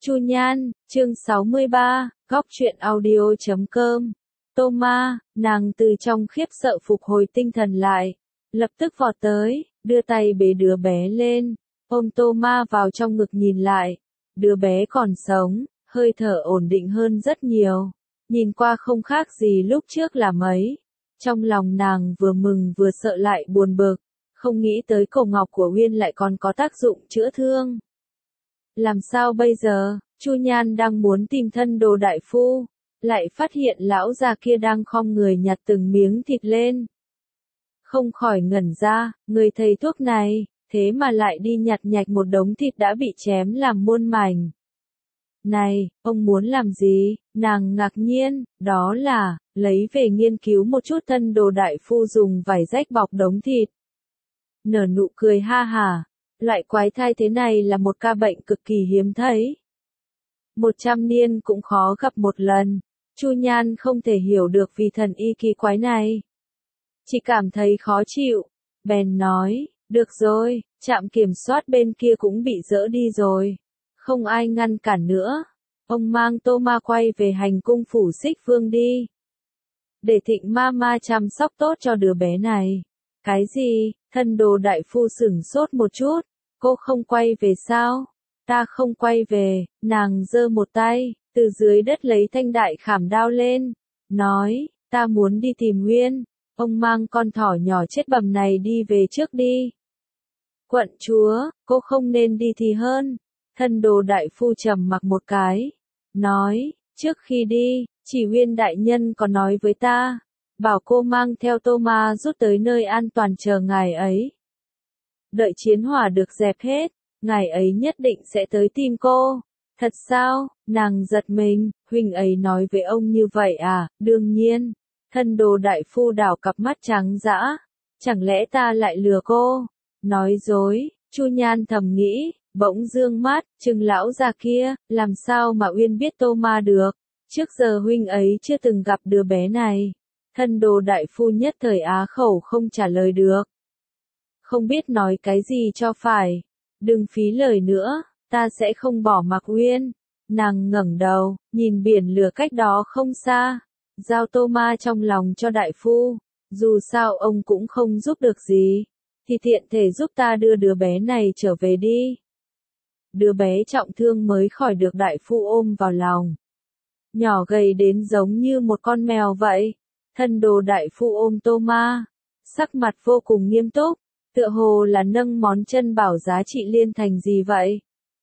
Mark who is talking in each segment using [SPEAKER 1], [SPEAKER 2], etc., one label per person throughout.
[SPEAKER 1] Chu Nhan, chương 63, góc truyện audio.com. Toma, nàng từ trong khiếp sợ phục hồi tinh thần lại, lập tức vọt tới, đưa tay bế đứa bé lên, ôm Toma vào trong ngực nhìn lại, đứa bé còn sống, hơi thở ổn định hơn rất nhiều, nhìn qua không khác gì lúc trước là mấy. Trong lòng nàng vừa mừng vừa sợ lại buồn bực, không nghĩ tới cổ ngọc của Uyên lại còn có tác dụng chữa thương. Làm sao bây giờ? Chu Nhan đang muốn tìm thân Đồ đại phu, lại phát hiện lão già kia đang khom người nhặt từng miếng thịt lên. Không khỏi ngẩn ra, người thầy thuốc này, thế mà lại đi nhặt nhạch một đống thịt đã bị chém làm muôn mảnh. Này, ông muốn làm gì? Nàng ngạc nhiên, đó là, lấy về nghiên cứu một chút thân Đồ đại phu dùng vải rách bọc đống thịt. Nở nụ cười ha hả. Loại quái thai thế này là một ca bệnh cực kỳ hiếm thấy. 100 niên cũng khó gặp một lần. Chu Nhan không thể hiểu được vì thần y kỳ quái này. Chỉ cảm thấy khó chịu. Bèn nói, được rồi, trạm kiểm soát bên kia cũng bị dỡ đi rồi. Không ai ngăn cản nữa. Ông mang Toma quay về hành cung phủ Xích Vương đi. Để Thịnh Mama chăm sóc tốt cho đứa bé này. Cái gì? Thân Đồ đại phu sửng sốt một chút. Cô không quay về sao? Ta không quay về, nàng giơ một tay, từ dưới đất lấy thanh đại khảm đao lên, nói, ta muốn đi tìm Uyên, ông mang con thỏ nhỏ chết bầm này đi về trước đi. Quận chúa, cô không nên đi thì hơn. Thân Đồ đại phu trầm mặc một cái, nói, trước khi đi, chỉ Uyên đại nhân có nói với ta, bảo cô mang theo Toma rút tới nơi an toàn chờ ngài ấy. Đợi chiến hỏa được dẹp hết, ngài ấy nhất định sẽ tới tìm cô. Thật sao? Nàng giật mình, huynh ấy nói với ông như vậy à? Đương nhiên. Thân Đồ đại phu đảo cặp mắt trắng dã. Chẳng lẽ ta lại lừa cô? Nói dối, Chu Nhan thầm nghĩ, bỗng dương mắt, chừng lão già kia, làm sao mà Uyên biết Toma được? Trước giờ huynh ấy chưa từng gặp đứa bé này. Thân Đồ đại phu nhất thời á khẩu không trả lời được. Không biết nói cái gì cho phải. Đừng phí lời nữa, ta sẽ không bỏ mặc Uyên. Nàng ngẩng đầu, nhìn biển lửa cách đó không xa. Giao Toma trong lòng cho đại phu. Dù sao ông cũng không giúp được gì. Thì tiện thể giúp ta đưa đứa bé này trở về đi. Đứa bé trọng thương mới khỏi được đại phu ôm vào lòng. Nhỏ gầy đến giống như một con mèo vậy. Thân Đồ đại phu ôm Toma. Sắc mặt vô cùng nghiêm túc. Tựa hồ là nâng món chân bảo giá trị liên thành gì vậy?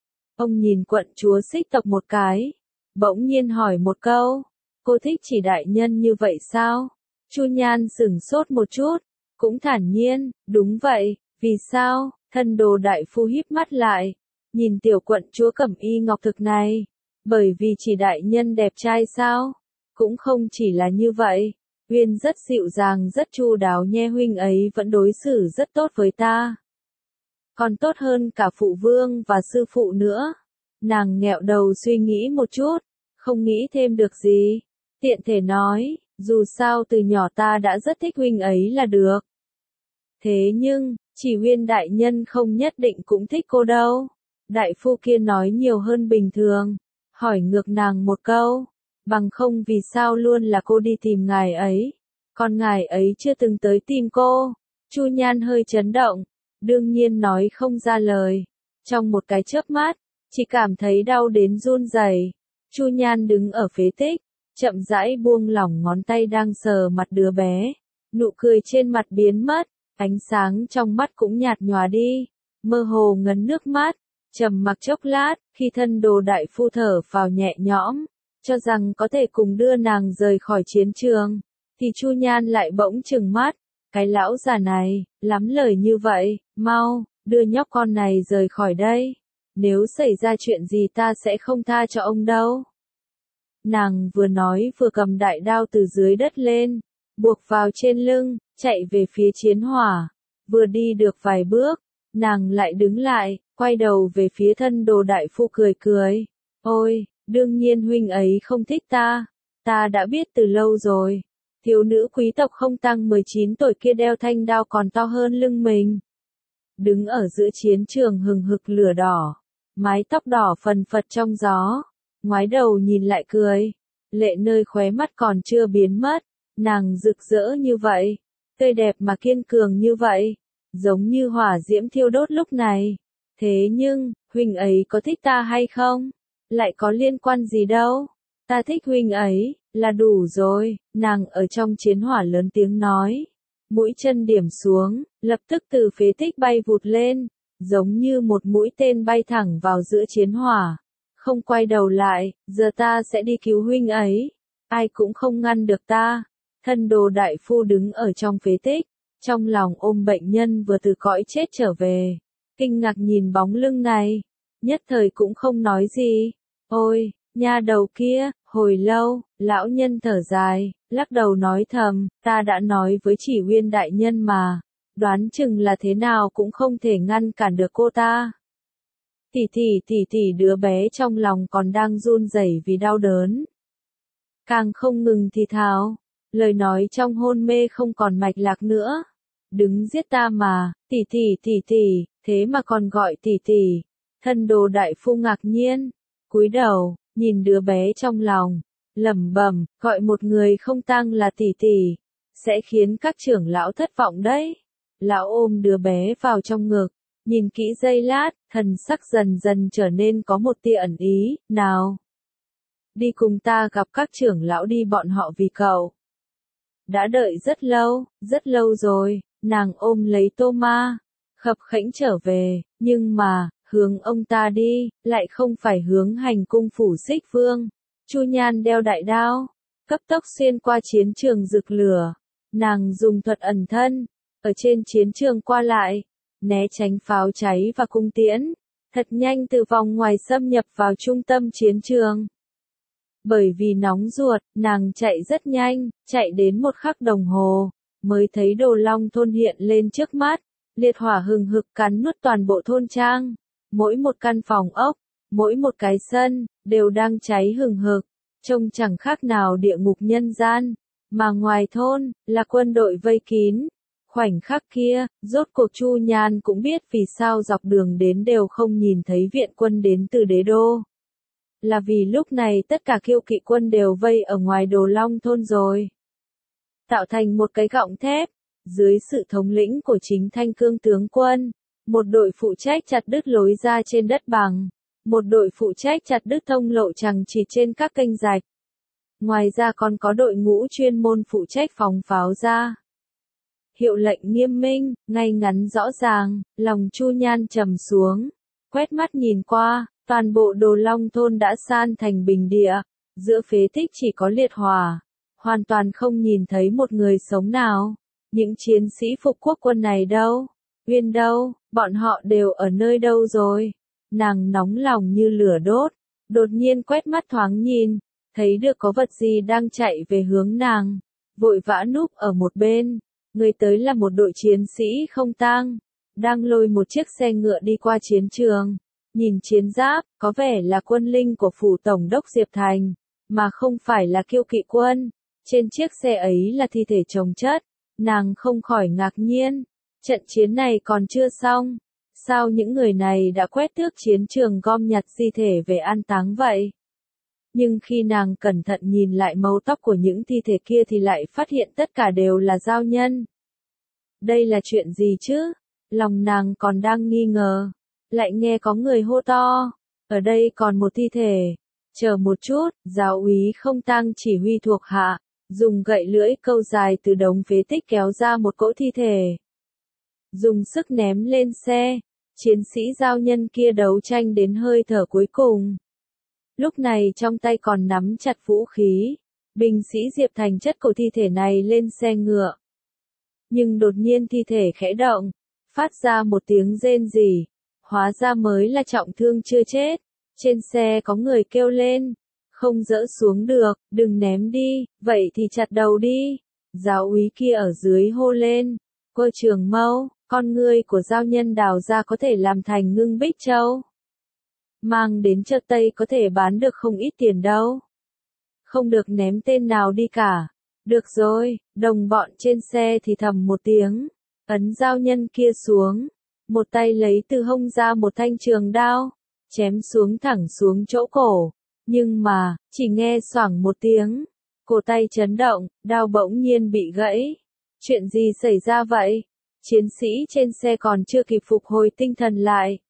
[SPEAKER 1] Ông nhìn quận chúa Xích tộc một cái, bỗng nhiên hỏi một câu, cô thích chỉ đại nhân như vậy sao? Chu Nhan sửng sốt một chút, cũng thản nhiên, đúng vậy, vì sao? Thân Đồ đại phu híp mắt lại, nhìn tiểu quận chúa cẩm y ngọc thực này, bởi vì chỉ đại nhân đẹp trai sao? Cũng không chỉ là như vậy. Uyên rất dịu dàng rất chu đáo nhe, huynh ấy vẫn đối xử rất tốt với ta. Còn tốt hơn cả phụ vương và sư phụ nữa. Nàng nghẹo đầu suy nghĩ một chút, không nghĩ thêm được gì. Tiện thể nói, dù sao từ nhỏ ta đã rất thích huynh ấy là được. Thế nhưng, chỉ Uyên đại nhân không nhất định cũng thích cô đâu. Đại phu kia nói nhiều hơn bình thường, hỏi ngược nàng một câu. Bằng không vì sao luôn là cô đi tìm ngài ấy, còn ngài ấy chưa từng tới tìm cô. Chu Nhan hơi chấn động, đương nhiên nói không ra lời. Trong một cái chớp mắt, chỉ cảm thấy đau đến run rẩy. Chu Nhan đứng ở phế tích, chậm rãi buông lỏng ngón tay đang sờ mặt đứa bé. Nụ cười trên mặt biến mất, ánh sáng trong mắt cũng nhạt nhòa đi, mơ hồ ngấn nước mắt. Trầm mặc chốc lát, khi thân Đồ đại phu thở phào nhẹ nhõm, cho rằng có thể cùng đưa nàng rời khỏi chiến trường, thì Chu Nhan lại bỗng trừng mắt, cái lão già này, lắm lời như vậy, mau, đưa nhóc con này rời khỏi đây, nếu xảy ra chuyện gì ta sẽ không tha cho ông đâu. Nàng vừa nói vừa cầm đại đao từ dưới đất lên, buộc vào trên lưng, chạy về phía chiến hỏa, vừa đi được vài bước, nàng lại đứng lại, quay đầu về phía thân Đồ đại phu cười cười, ôi, đương nhiên huynh ấy không thích ta đã biết từ lâu rồi. Thiếu nữ quý tộc không tăng 19 tuổi kia đeo thanh đao còn to hơn lưng mình. Đứng ở giữa chiến trường hừng hực lửa đỏ, mái tóc đỏ phần phật trong gió, ngoái đầu nhìn lại cười, lệ nơi khóe mắt còn chưa biến mất, nàng rực rỡ như vậy, tươi đẹp mà kiên cường như vậy, giống như hỏa diễm thiêu đốt lúc này. Thế nhưng, huynh ấy có thích ta hay không? Lại có liên quan gì đâu? Ta thích huynh ấy, là đủ rồi, nàng ở trong chiến hỏa lớn tiếng nói. Mũi chân điểm xuống, lập tức từ phế tích bay vụt lên, giống như một mũi tên bay thẳng vào giữa chiến hỏa. Không quay đầu lại, giờ ta sẽ đi cứu huynh ấy. Ai cũng không ngăn được ta. Thân đồ đại phu đứng ở trong phế tích, trong lòng ôm bệnh nhân vừa từ cõi chết trở về. Kinh ngạc nhìn bóng lưng này, nhất thời cũng không nói gì. Ôi, nha đầu kia, hồi lâu, lão nhân thở dài, lắc đầu nói thầm, ta đã nói với Chỉ Huyên đại nhân mà, đoán chừng là thế nào cũng không thể ngăn cản được cô ta. Tỷ, đứa bé trong lòng còn đang run rẩy vì đau đớn. Càng không ngừng thì thào, lời nói trong hôn mê không còn mạch lạc nữa. Đứng giết ta mà, tỷ, thế mà còn gọi tỷ. Thân đồ đại phu ngạc nhiên, cúi đầu, nhìn đứa bé trong lòng, lẩm bẩm, gọi một người không tang là tỷ, sẽ khiến các trưởng lão thất vọng đấy. Lão ôm đứa bé vào trong ngực, nhìn kỹ giây lát, thần sắc dần dần trở nên có một tia ẩn ý, nào. Đi cùng ta gặp các trưởng lão đi, bọn họ vì cậu. Đã đợi rất lâu rồi, nàng ôm lấy Thomas, khập khẽnh trở về, nhưng mà, hướng ông ta đi, lại không phải hướng hành cung phủ Xích Vương. Chu Nhan đeo đại đao, cấp tốc xuyên qua chiến trường rực lửa. Nàng dùng thuật ẩn thân, ở trên chiến trường qua lại, né tránh pháo cháy và cung tiễn, thật nhanh từ vòng ngoài xâm nhập vào trung tâm chiến trường. Bởi vì nóng ruột, nàng chạy rất nhanh, chạy đến một khắc đồng hồ, mới thấy Đồ Long thôn hiện lên trước mắt, liệt hỏa hừng hực cắn nuốt toàn bộ thôn trang. Mỗi một căn phòng ốc, mỗi một cái sân, đều đang cháy hừng hực, trông chẳng khác nào địa ngục nhân gian, mà ngoài thôn, là quân đội vây kín. Khoảnh khắc kia, rốt cuộc Chu Nhan cũng biết vì sao dọc đường đến đều không nhìn thấy viện quân đến từ đế đô. Là vì lúc này tất cả kiêu kỵ quân đều vây ở ngoài Đồ Long thôn rồi. Tạo thành một cái gọng thép, dưới sự thống lĩnh của chính Thanh Cương tướng quân. Một đội phụ trách chặt đứt lối ra trên đất bằng, một đội phụ trách chặt đứt thông lộ chằng chịt trên các kênh rạch. Ngoài ra còn có đội ngũ chuyên môn phụ trách phóng pháo ra. Hiệu lệnh nghiêm minh, ngay ngắn rõ ràng, lòng Chu Nhan trầm xuống, quét mắt nhìn qua, toàn bộ Đồ Long thôn đã san thành bình địa, giữa phế tích chỉ có liệt hỏa, hoàn toàn không nhìn thấy một người sống nào. Những chiến sĩ phục quốc quân này đâu? Uyên đâu, bọn họ đều ở nơi đâu rồi? Nàng nóng lòng như lửa đốt, đột nhiên quét mắt thoáng nhìn, thấy được có vật gì đang chạy về hướng nàng, vội vã núp ở một bên. Người tới là một đội chiến sĩ không tang, đang lôi một chiếc xe ngựa đi qua chiến trường. Nhìn chiến giáp, có vẻ là quân linh của phủ tổng đốc Diệp Thành, mà không phải là kiêu kỵ quân. Trên chiếc xe ấy là thi thể chồng chất, nàng không khỏi ngạc nhiên. Trận chiến này còn chưa xong, sao những người này đã quét tước chiến trường gom nhặt di thể về an táng vậy? Nhưng khi nàng cẩn thận nhìn lại màu tóc của những thi thể kia thì lại phát hiện tất cả đều là giao nhân. Đây là chuyện gì chứ? Lòng nàng còn đang nghi ngờ, lại nghe có người hô to, ở đây còn một thi thể. Chờ một chút, giáo úy không tang chỉ huy thuộc hạ, dùng gậy lưỡi câu dài từ đống phế tích kéo ra một cỗ thi thể. Dùng sức ném lên xe, chiến sĩ giao nhân kia đấu tranh đến hơi thở cuối cùng. Lúc này trong tay còn nắm chặt vũ khí, binh sĩ Diệp Thành chất cổ thi thể này lên xe ngựa. Nhưng đột nhiên thi thể khẽ động, phát ra một tiếng rên rỉ, hóa ra mới là trọng thương chưa chết. Trên xe có người kêu lên, không dỡ xuống được, đừng ném đi, vậy thì chặt đầu đi. Giáo úy kia ở dưới hô lên, Cơ Trường Mâu, con ngươi của giao nhân đào ra có thể làm thành ngưng bích châu. Mang đến chợ Tây có thể bán được không ít tiền đâu. Không được ném tên nào đi cả. Được rồi, đồng bọn trên xe thì thầm một tiếng, ấn giao nhân kia xuống. Một tay lấy từ hông ra một thanh trường đao, chém xuống thẳng xuống chỗ cổ. Nhưng mà, chỉ nghe xoảng một tiếng, cổ tay chấn động, đao bỗng nhiên bị gãy. Chuyện gì xảy ra vậy? Chiến sĩ trên xe còn chưa kịp phục hồi tinh thần lại.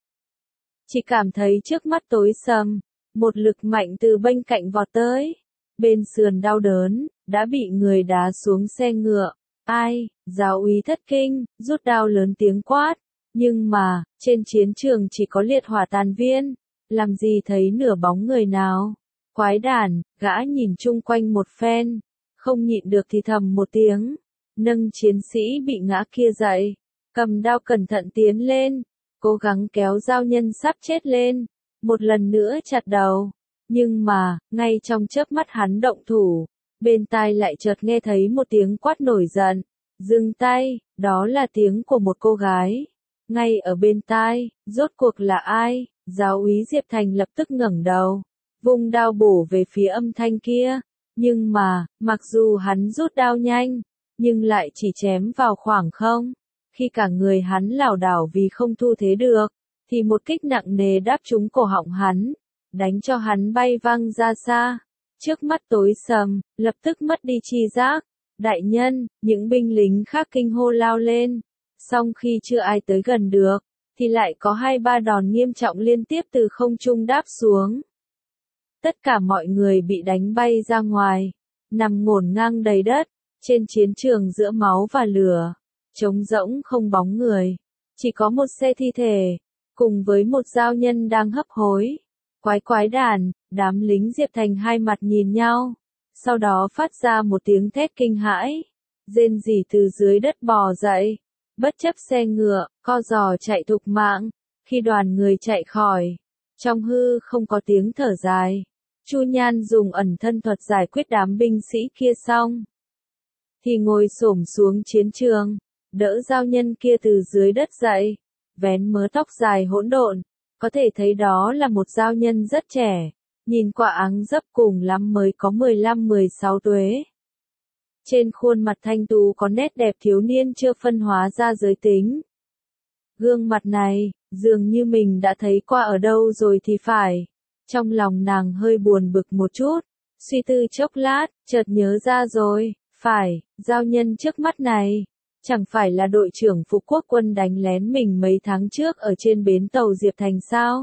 [SPEAKER 1] Chỉ cảm thấy trước mắt tối sầm, một lực mạnh từ bên cạnh vọt tới. Bên sườn đau đớn, đã bị người đá xuống xe ngựa. Ai? Giáo úy thất kinh, rút đao lớn tiếng quát. Nhưng mà, trên chiến trường chỉ có liệt hỏa tàn viên, làm gì thấy nửa bóng người nào. Quái đản, gã nhìn chung quanh một phen, không nhịn được thì thầm một tiếng, nâng chiến sĩ bị ngã kia dậy, cầm đao cẩn thận tiến lên, cố gắng kéo giao nhân sắp chết lên, một lần nữa chặt đầu. Nhưng mà, ngay trong chớp mắt hắn động thủ, bên tai lại chợt nghe thấy một tiếng quát nổi giận, dừng tay, đó là tiếng của một cô gái. Ngay ở bên tai, rốt cuộc là ai? Giáo úy Diệp Thành lập tức ngẩng đầu, vung đao bổ về phía âm thanh kia. Nhưng mà, mặc dù hắn rút đao nhanh, nhưng lại chỉ chém vào khoảng không. Khi cả người hắn lảo đảo vì không thu thế được, thì một kích nặng nề đáp trúng cổ họng hắn, đánh cho hắn bay văng ra xa. Trước mắt tối sầm, lập tức mất đi tri giác. Đại nhân, những binh lính khác kinh hô lao lên. Song khi chưa ai tới gần được, thì lại có 2-3 đòn nghiêm trọng liên tiếp từ không trung đáp xuống. Tất cả mọi người bị đánh bay ra ngoài, nằm ngổn ngang đầy đất, trên chiến trường giữa máu và lửa, trống rỗng không bóng người, chỉ có một xe thi thể, cùng với một giao nhân đang hấp hối. Quái đản, đám lính Diệp Thành hai mặt nhìn nhau, sau đó phát ra một tiếng thét kinh hãi, rên rỉ từ dưới đất bò dậy, bất chấp xe ngựa, co giò chạy thục mạng. Khi đoàn người chạy khỏi, trong hư không có tiếng thở dài. Chu Nhan dùng ẩn thân thuật giải quyết đám binh sĩ kia xong, thì ngồi xổm xuống chiến trường, đỡ giao nhân kia từ dưới đất dậy, vén mớ tóc dài hỗn độn, có thể thấy đó là một giao nhân rất trẻ, nhìn qua áng dấp cùng lắm mới có 15-16 tuế. Trên khuôn mặt thanh tú có nét đẹp thiếu niên chưa phân hóa ra giới tính. Gương mặt này, dường như mình đã thấy qua ở đâu rồi thì phải. Trong lòng nàng hơi buồn bực một chút, suy tư chốc lát, chợt nhớ ra rồi, phải, giao nhân trước mắt này, chẳng phải là đội trưởng phục quốc quân đánh lén mình mấy tháng trước ở trên bến tàu Diệp Thành sao?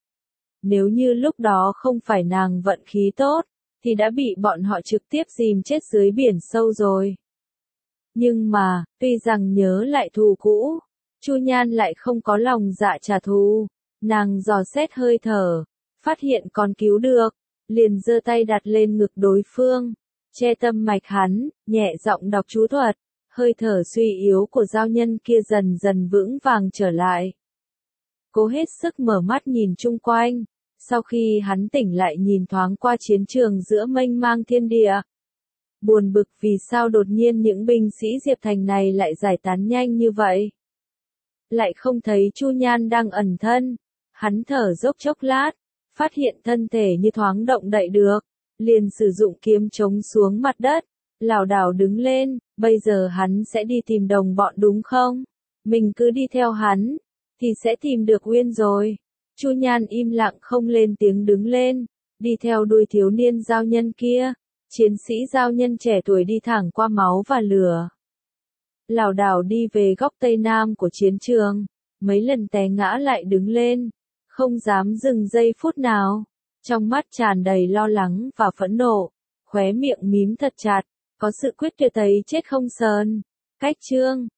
[SPEAKER 1] Nếu như lúc đó không phải nàng vận khí tốt, thì đã bị bọn họ trực tiếp dìm chết dưới biển sâu rồi. Nhưng mà, tuy rằng nhớ lại thù cũ, Chu Nhan lại không có lòng dạ trả thù, nàng dò xét hơi thở, phát hiện còn cứu được, liền giơ tay đặt lên ngực đối phương, che tâm mạch hắn, nhẹ giọng đọc chú thuật, hơi thở suy yếu của giao nhân kia dần dần vững vàng trở lại. Cố hết sức mở mắt nhìn chung quanh, sau khi hắn tỉnh lại nhìn thoáng qua chiến trường giữa mênh mang thiên địa. Buồn bực vì sao đột nhiên những binh sĩ Diệp Thành này lại giải tán nhanh như vậy. Lại không thấy Chu Nhan đang ẩn thân, hắn thở dốc chốc lát, phát hiện thân thể như thoáng động đậy được, liền sử dụng kiếm chống xuống mặt đất, lảo đảo đứng lên, bây giờ hắn sẽ đi tìm đồng bọn đúng không? Mình cứ đi theo hắn, thì sẽ tìm được Uyên rồi. Chu Nhan im lặng không lên tiếng đứng lên, đi theo đuôi thiếu niên giao nhân kia, chiến sĩ giao nhân trẻ tuổi đi thẳng qua máu và lửa. Lảo đảo đi về góc tây nam của chiến trường, mấy lần té ngã lại đứng lên, không dám dừng giây phút nào, trong mắt tràn đầy lo lắng và phẫn nộ, khóe miệng mím thật chặt, có sự quyết tuyệt thấy chết không sờn. Cách chương